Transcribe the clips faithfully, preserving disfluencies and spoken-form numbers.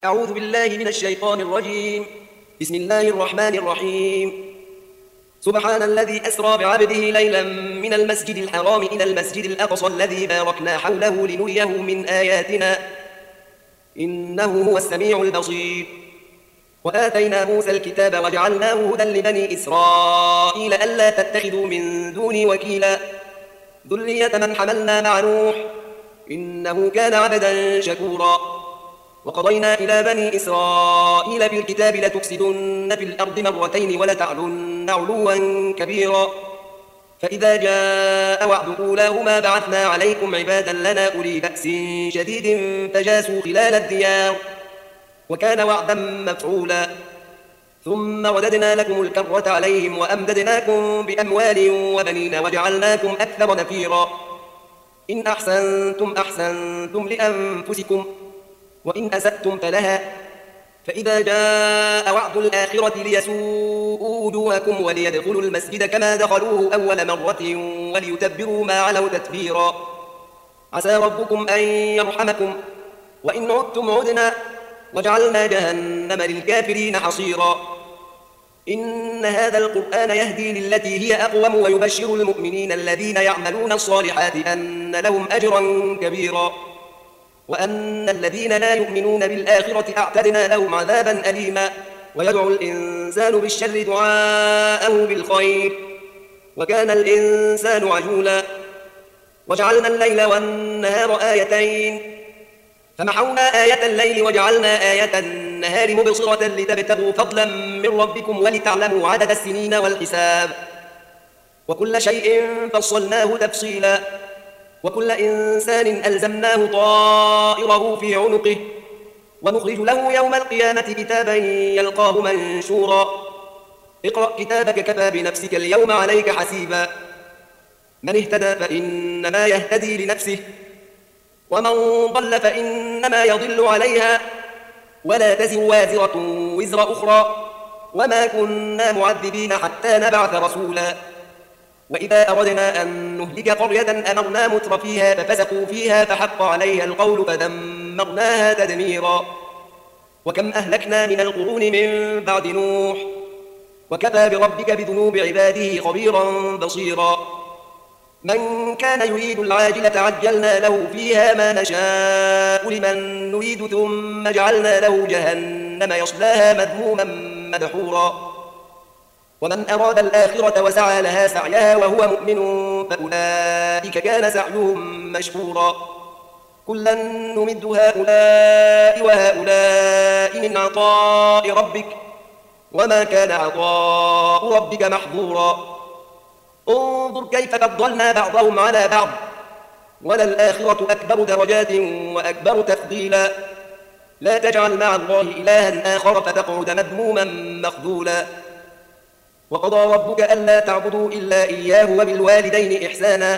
أعوذ بالله من الشيطان الرجيم. بسم الله الرحمن الرحيم. سبحان الذي أسرى بعبده ليلا من المسجد الحرام إلى المسجد الأقصى الذي باركنا حوله لنريه من آياتنا إنه هو السميع البصير. وآتينا موسى الكتاب وجعلناه هدى لبني إسرائيل ألا تتخذوا من دوني وكيلا ذرية من حملنا مع نوح إنه كان عبدا شكورا. وقضينا إلى بني إسرائيل في الكتاب لتفسدن في الأرض مرتين ولتعلن علوا كبيرا فإذا جاء وعد أولاهما بعثنا عليكم عبادا لنا أولي بأس شديد فجاسوا خلال الديار وكان وعدا مفعولا. ثم رددنا لكم الكرة عليهم وأمددناكم بأموال وبنين وجعلناكم أكثر نفيرا. إن أحسنتم أحسنتم لأنفسكم وإن أسأتم فلها فإذا جاء وعد الآخرة ليسوءوا وجوهكم وليدخلوا المسجد كما دخلوه أول مرة وليتبروا ما علوا تتبيرا. عسى ربكم أن يرحمكم وإن عدتم عدنا وجعلنا جهنم للكافرين حصيرا. إن هذا القرآن يهدي للتي هي أقوم ويبشر المؤمنين الذين يعملون الصالحات أن لهم أجرا كبيرا وأن الذين لا يؤمنون بالآخرة أعتدنا لهم عذابا أليما. ويدعو الإنسان بالشر دعاءه بالخير وكان الإنسان عجولا. وجعلنا الليل والنهار آيتين فمحونا آية الليل وجعلنا آية النهار مبصرة لتبتغوا فضلا من ربكم ولتعلموا عدد السنين والحساب وكل شيء فصلناه تفصيلا. وكل إنسان ألزمناه طائره في عنقه ونخرج له يوم القيامة كتابا يلقاه منشورا. اقرأ كتابك كفى بنفسك اليوم عليك حسيبا. من اهتدى فإنما يهتدي لنفسه ومن ضل فإنما يضل عليها ولا تزر وازرة وزر أخرى وما كنا معذبين حتى نبعث رسولا. وإذا أردنا أن نهلك قرية أمرنا متر فيها ففسقوا فيها فحق عليها القول فدمرناها تدميرا. وكم أهلكنا من القرون من بعد نوح وكفى بربك بذنوب عباده خبيرا بصيرا. من كان يريد العاجلة عجلنا له فيها ما نشاء لمن نريد ثم جعلنا له جهنم يصلاها مذموما مدحورا. ومن أراد الآخرة وسعى لها سعيها وهو مؤمن فأولئك كان سعيهم مشكورا. كلا نمد هؤلاء وهؤلاء من عطاء ربك وما كان عطاء ربك محظورا. انظر كيف فضلنا بعضهم على بعض وللآخرة أكبر درجات وأكبر تفضيلا. لا تجعل مع الله إلها آخر فتقعد مذموما مخذولا. وقضى ربك ألا تعبدوا إلا إياه وبالوالدين إحسانا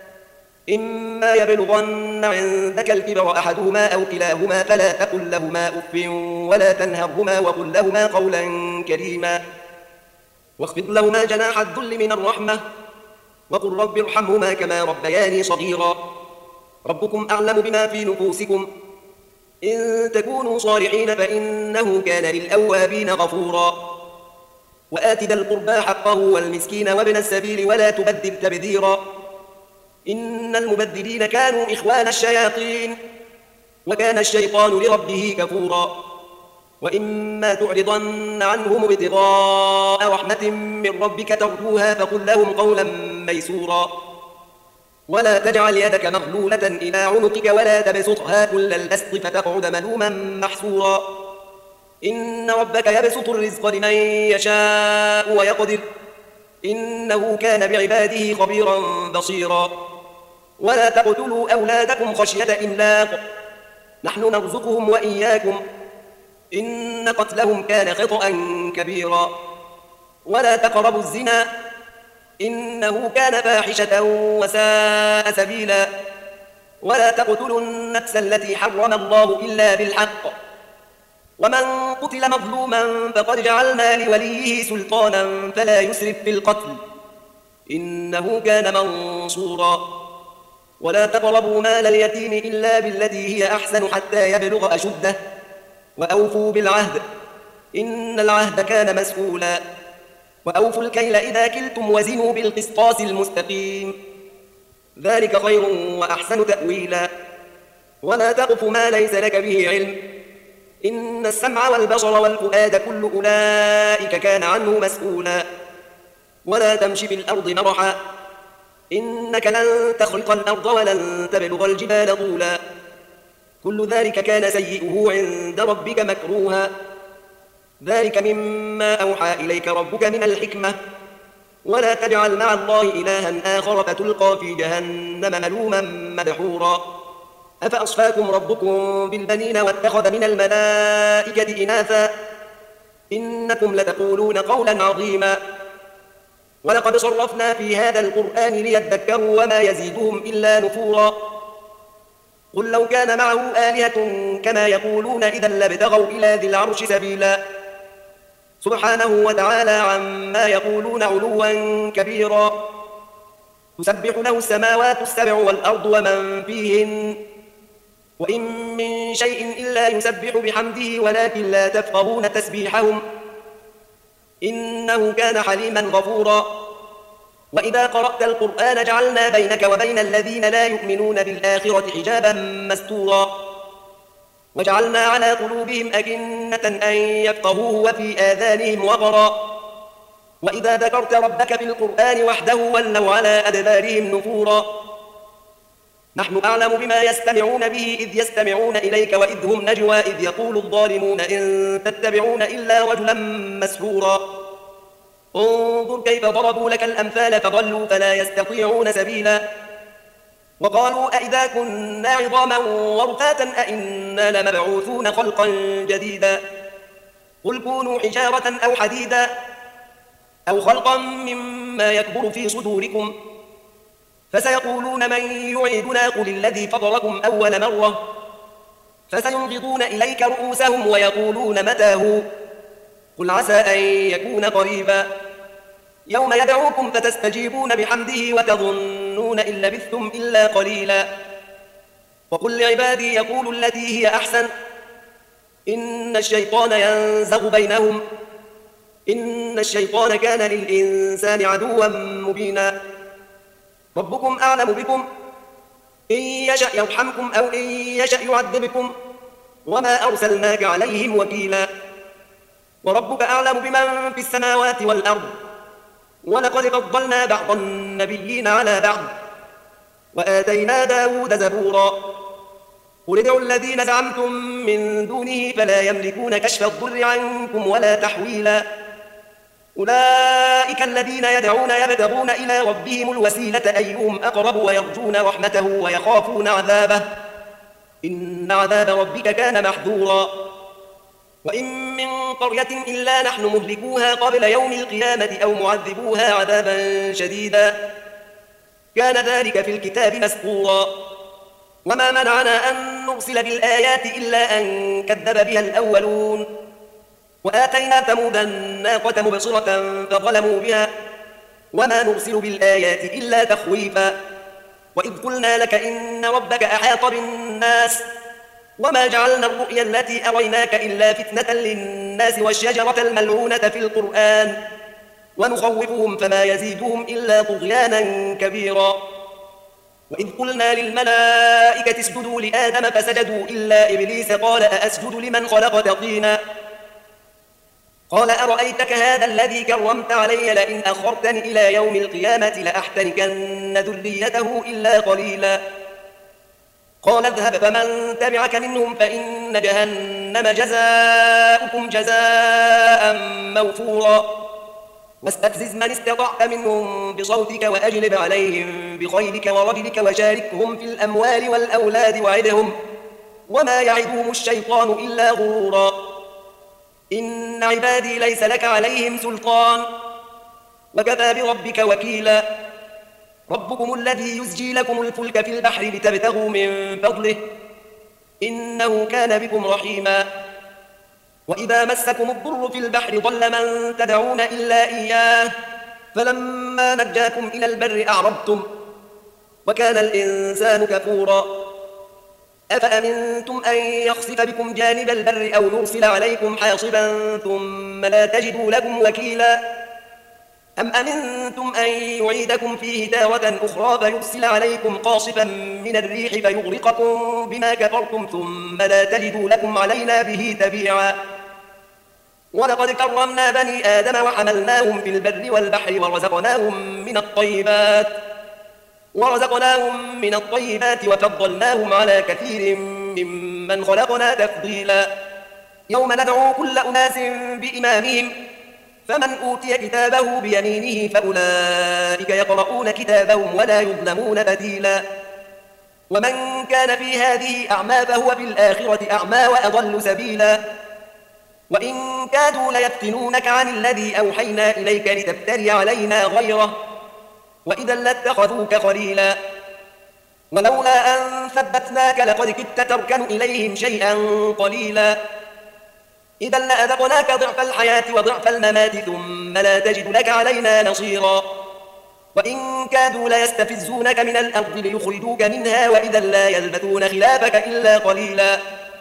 إما يبلغن عندك الكبر أحدهما أو كلاهما فلا تقل لهما أف ولا تنهرهما وقل لهما قولا كريما واخفض لهما جناح الذل من الرحمة وقل رب ارحمهما كما ربياني صغيرا. ربكم أعلم بما في نفوسكم إن تكونوا صالحين فإنه كان للأوابين غفورا. وآت ذا القربى حقه والمسكين وابن السبيل ولا تبذر تبذيرا إن المبذرين كانوا إخوان الشياطين وكان الشيطان لربه كفورا. وإما تعرضن عنهم ابتغاء رحمة من ربك ترجوها فقل لهم قولا ميسورا. ولا تجعل يدك مغلولة إلى عنقك ولا تبسطها كل البسط فتقعد ملوما محسورا. إن ربك يبسط الرزق لمن يشاء ويقدر إنه كان بعباده خبيرا بصيرا. ولا تقتلوا أولادكم خشية إملاق نحن نرزقهم وإياكم إن قتلهم كان خطأ كبيرا. ولا تقربوا الزنا إنه كان فاحشة وساء سبيلا. ولا تقتلوا النفس التي حرم الله إلا بالحق ومن قتل مظلوما فقد جعلنا لوليه سلطانا فلا يسرف في القتل إنه كان منصورا. ولا تقربوا مال اليتيم إلا بالتي هي أحسن حتى يبلغ أشده وأوفوا بالعهد إن العهد كان مسؤولا وأوفوا الكيل إذا كلتم وزنوا بالقسطاس المستقيم ذلك خير وأحسن تأويلا ولا تقف ما ليس لك به علم إن السمع والبصر والفؤاد كل أولئك كان عنه مسؤولا ولا تمشي في الأرض مرحا إنك لن تخرق الأرض ولن تبلغ الجبال طولا كل ذلك كان سيئه عند ربك مكروها ذلك مما أوحى إليك ربك من الحكمة ولا تجعل مع الله إلها آخر فتلقى في جهنم ملوما مدحورا أفأصفاكم ربكم بالبنين واتخذ من الملائكة إناثا إنكم لتقولون قولا عظيما ولقد صرفنا في هذا القرآن ليذكروا وما يزيدهم إلا نفورا قل لو كان معه آلهة كما يقولون إذا لابتغوا إلى ذي العرش سبيلا سبحانه وتعالى عما يقولون علوا كبيرا تسبح له السماوات السبع والأرض ومن فيهن وإن من شيء إلا يسبح بحمده ولكن لا تفقهون تسبيحهم إنه كان حليما غفورا وإذا قرأت القرآن جعلنا بينك وبين الذين لا يؤمنون بالآخرة حجابا مستورا وجعلنا على قلوبهم أكنة أن يفقهوه وفي آذانهم وقرا وإذا ذكرت ربك في القرآن وحده ولوا على أدبارهم نفورا نحن أعلم بما يستمعون به إذ يستمعون إليك وإذ هم نجوى إذ يقول الظالمون إن تتبعون إلا رجلا مسحورا انظر كيف ضربوا لك الأمثال فضلوا فلا يستطيعون سبيلا وقالوا أئذا كنا عظاما ورفاتا أئنا لمبعوثون خلقا جديدا قل كونوا حجارة أو حديدا أو خلقا مما يكبر في صدوركم فسيقولون من يعيدنا قل الذي فطركم أول مرة فسينغضون إليك رؤوسهم ويقولون متى هو قل عسى أن يكون قريبا يوم يدعوكم فتستجيبون بحمده وتظنون إن لبثتم إلا قليلا وقل لعبادي يقولوا التي هي أحسن إن الشيطان ينزغ بينهم إن الشيطان كان للإنسان عدوا مبينا ربكم أعلم بكم إن يشأ يرحمكم أو إن يشأ يعذبكم وما أرسلناك عليهم وكيلا وربك أعلم بمن في السماوات والأرض ولقد فضلنا بعض النبيين على بعض وآتينا داود زبورا قل ادعوا الذين زعمتم من دونه فلا يملكون كشف الضر عنكم ولا تحويلا أولئك الذين يدعون يبتغون إلى ربهم الوسيلة أيهم أقرب ويرجون رحمته ويخافون عذابه إن عذاب ربك كان محذورا وإن من قرية إلا نحن مهلكوها قبل يوم القيامة أو معذبوها عذابا شديدا كان ذلك في الكتاب مسطورا وما منعنا أن نرسل بالآيات إلا أن كذب بها الأولون وآتينا ثمود الناقة مبصرة فظلموا بها وما نرسل بالآيات إلا تخويفا وإذ قلنا لك إن ربك أحاط بالناس وما جعلنا الرؤيا التي أريناك إلا فتنة للناس والشجرة الملعونة في القرآن ونخوفهم فما يزيدهم إلا طغيانا كبيرا وإذ قلنا للملائكة اسجدوا لآدم فسجدوا إلا إبليس قال أأسجد لمن خلقت طينا قال أرأيتك هذا الذي كرمت علي لئن أخرتني إلى يوم القيامة لأحتركن ذريته إلا قليلا قال اذهب فمن تبعك منهم فإن جهنم جزاؤكم جزاء موفورا واستفزز من استطعت منهم بصوتك وأجلب عليهم بخيلك ورجلك وشاركهم في الأموال والأولاد وعدهم وما يعدهم الشيطان إلا غرورا إن عبادي ليس لك عليهم سلطان وكفى بربك وكيلا ربكم الذي يزجي لكم الفلك في البحر لتبتغوا من فضله إنه كان بكم رحيما وإذا مسكم الضر في البحر ضل من تدعون إلا إياه فلما نجاكم إلى البر أعرضتم وكان الإنسان كفورا أفأمنتم أن يخسف بكم جانب البر أو يرسل عليكم حاصبا ثم لا تجدوا لكم وكيلا أم أمنتم أن يعيدكم فيه تارة أخرى فيرسل عليكم قاصفا من الريح فيغرقكم بما كفرتم ثم لا تجدوا لكم علينا به تبيعا ولقد كرمنا بني آدم وحملناهم في البر والبحر ورزقناهم من الطيبات ورزقناهم من الطيبات وفضلناهم على كثير ممن خلقنا تفضيلا يوم ندعو كل أناس بإمامهم فمن أوتي كتابه بيمينه فأولئك يقرؤون كتابهم ولا يظلمون فتيلا ومن كان في هذه أعمى فهو في الآخرة أعمى وأضل سبيلا وإن كادوا ليفتنونك عن الذي أوحينا إليك لتفتري علينا غيره وإذا لاتخذوك خليلا ولولا أن ثبتناك لقد كدت تركن إليهم شيئا قليلا إذا لأذقناك ضعف الحياة وضعف الممات ثم لا تجد لك علينا نصيرا وإن كادوا ليستفزونك من الأرض ليخرجوك منها وإذا لا يلبثون خلافك إلا قليلا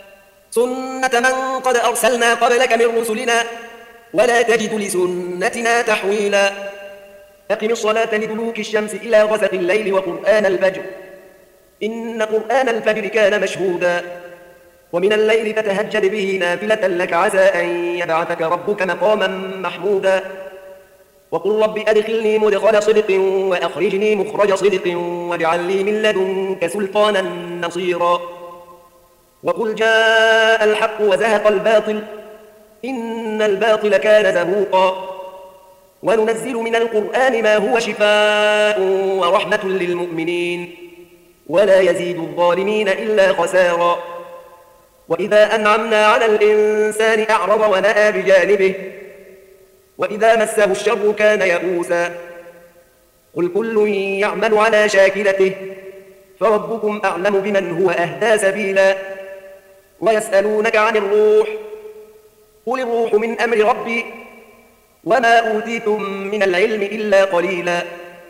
سنة من قد أرسلنا قبلك من رسلنا ولا تجد لسنتنا تحويلا أقم الصلاة لدلوك الشمس إلى غسق الليل وقرآن الفجر إن قرآن الفجر كان مشهودا ومن الليل فتهجد به نافلة لك عسى أن يبعثك ربك مقاما محمودا وقل رب أدخلني مدخل صدق وأخرجني مخرج صدق واجعل لي من لدنك سلطانا نصيرا وقل جاء الحق وزهق الباطل إن الباطل كان زهوقا وننزل من القرآن ما هو شفاء ورحمة للمؤمنين ولا يزيد الظالمين إلا خسارا وإذا أنعمنا على الإنسان أعرض ونأى بجانبه وإذا مسه الشر كان يئوسا قل كل يعمل على شاكلته فربكم أعلم بمن هو أهدى سبيلا ويسألونك عن الروح قل الروح من أمر ربي وما أوتيتم من العلم إلا قليلا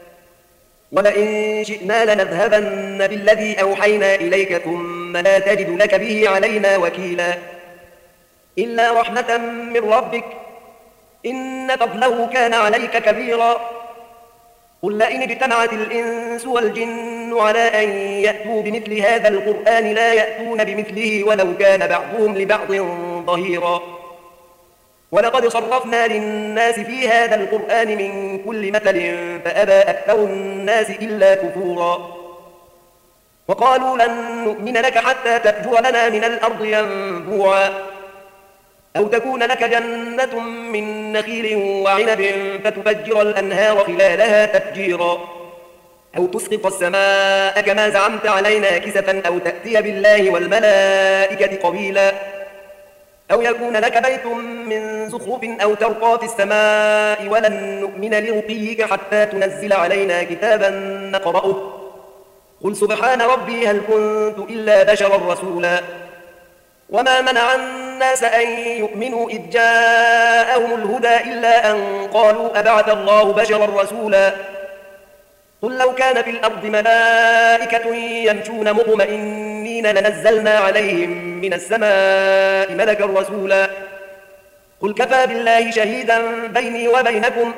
ولئن شئنا لنذهبن بالذي أوحينا إليك ثم لا تجد لك به علينا وكيلا إلا رحمة من ربك إن فضله كان عليك كبيرا قل لئن اجتمعت الإنس والجن على أن يأتوا بمثل هذا القرآن لا يأتون بمثله ولو كان بعضهم لبعض ظهيرا ولقد صرفنا للناس في هذا القرآن من كل مثل فأبى أكثر الناس إلا كفورا وقالوا لن نؤمن لك حتى تفجر لنا من الأرض ينبوعا أو تكون لك جنة من نخيل وعنب فتفجر الأنهار خلالها تفجيرا أو تسقط السماء كما زعمت علينا كسفا أو تأتي بالله والملائكة قبيلا أو يكون لك بيت من زخرف أو ترقى في السماء ولن نؤمن لرقيك حتى تنزل علينا كتابا نقرأه قل سبحان ربي هل كنت إلا بشرا رسولا وما منع الناس أن يؤمنوا إذ جاءهم الهدى إلا أن قالوا أبعث الله بشرا رسولا قل لو كان في الأرض ملائكة يمشون مطمئنين لنزلنا عليهم من السماء ملكا رسولا قل كفى بالله شهيدا بيني وبينكم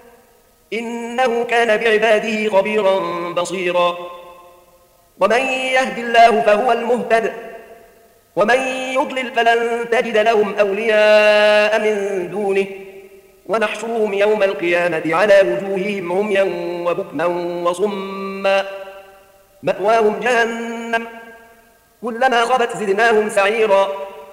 إنه كان بعباده خبيرا بصيرا ومن يهد الله فهو المهتد ومن يضلل فلن تجد لهم أولياء من دونه ونحشرهم يوم القيامة على وجوههم عميا وبكما وصما مأواهم جهنم كلما خبت زدناهم سعيرا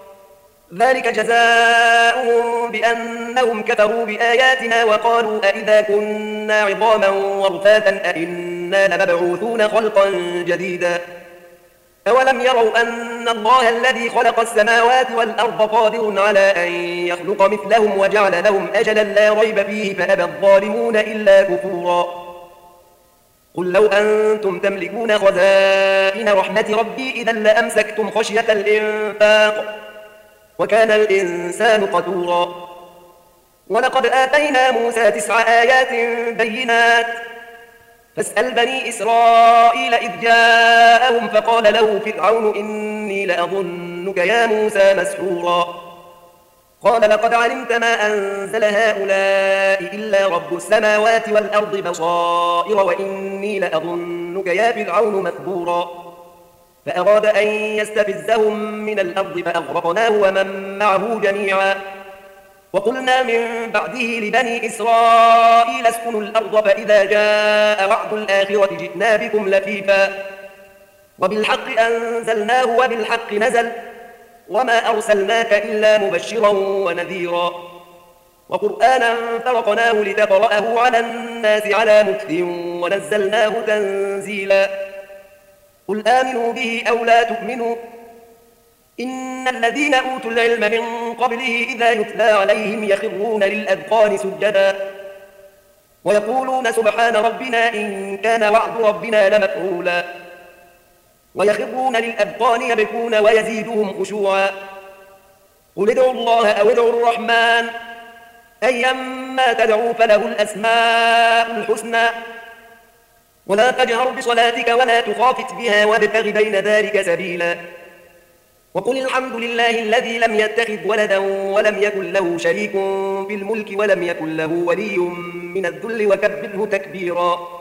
ذلك جزاؤهم بأنهم كفروا بآياتنا وقالوا أئذا كنا عظاما ورفاتا أئنا لمبعوثون خلقا جديدا أولم يروا أن الله الذي خلق السماوات والأرض قادر على أن يخلق مثلهم وجعل لهم أجلا لا ريب فيه فأبى الظالمون إلا كفورا قل لو أنتم تملكون خزائن رحمة ربي إذا لأمسكتم خشية الإنفاق وكان الإنسان قتورا ولقد آتينا موسى تسع آيات بينات فاسأل بني إسرائيل إذ جاءهم فقال له فرعون إني لأظنك يا موسى مسحورا قال لقد علمت ما أنزل هؤلاء إلا رب السماوات والأرض بصائر وإني لأظنك يا فرعون مثبورا فأراد أن يستفزهم من الأرض فأغرقناه ومن معه جميعا وقلنا من بعده لبني إسرائيل اسكنوا الأرض فإذا جاء وعد الآخرة جئنا بكم لفيفا وبالحق أنزلناه وبالحق نزل وما أرسلناك إلا مبشرا ونذيرا وقرآنا فرقناه لتقرأه على الناس على مكث ونزلناه تنزيلا قل آمنوا به أو لا تؤمنوا إن الذين أوتوا العلم من قبله إذا يتلى عليهم يخرون للأذقان سجدا ويقولون سبحان ربنا إن كان وعد ربنا لمفعولا ويخرون للأذقان يبكون ويزيدهم خشوعا قل ادعوا الله أو ادعوا الرحمن أيما تدعوا فله الأسماء الحسنى ولا تجهر بصلاتك ولا تخافت بها وابتغ بين ذلك سبيلا وقل الحمد لله الذي لم يتخذ ولدا ولم يكن له شريك في الملك ولم يكن له ولي من الذل وكبره تكبيرا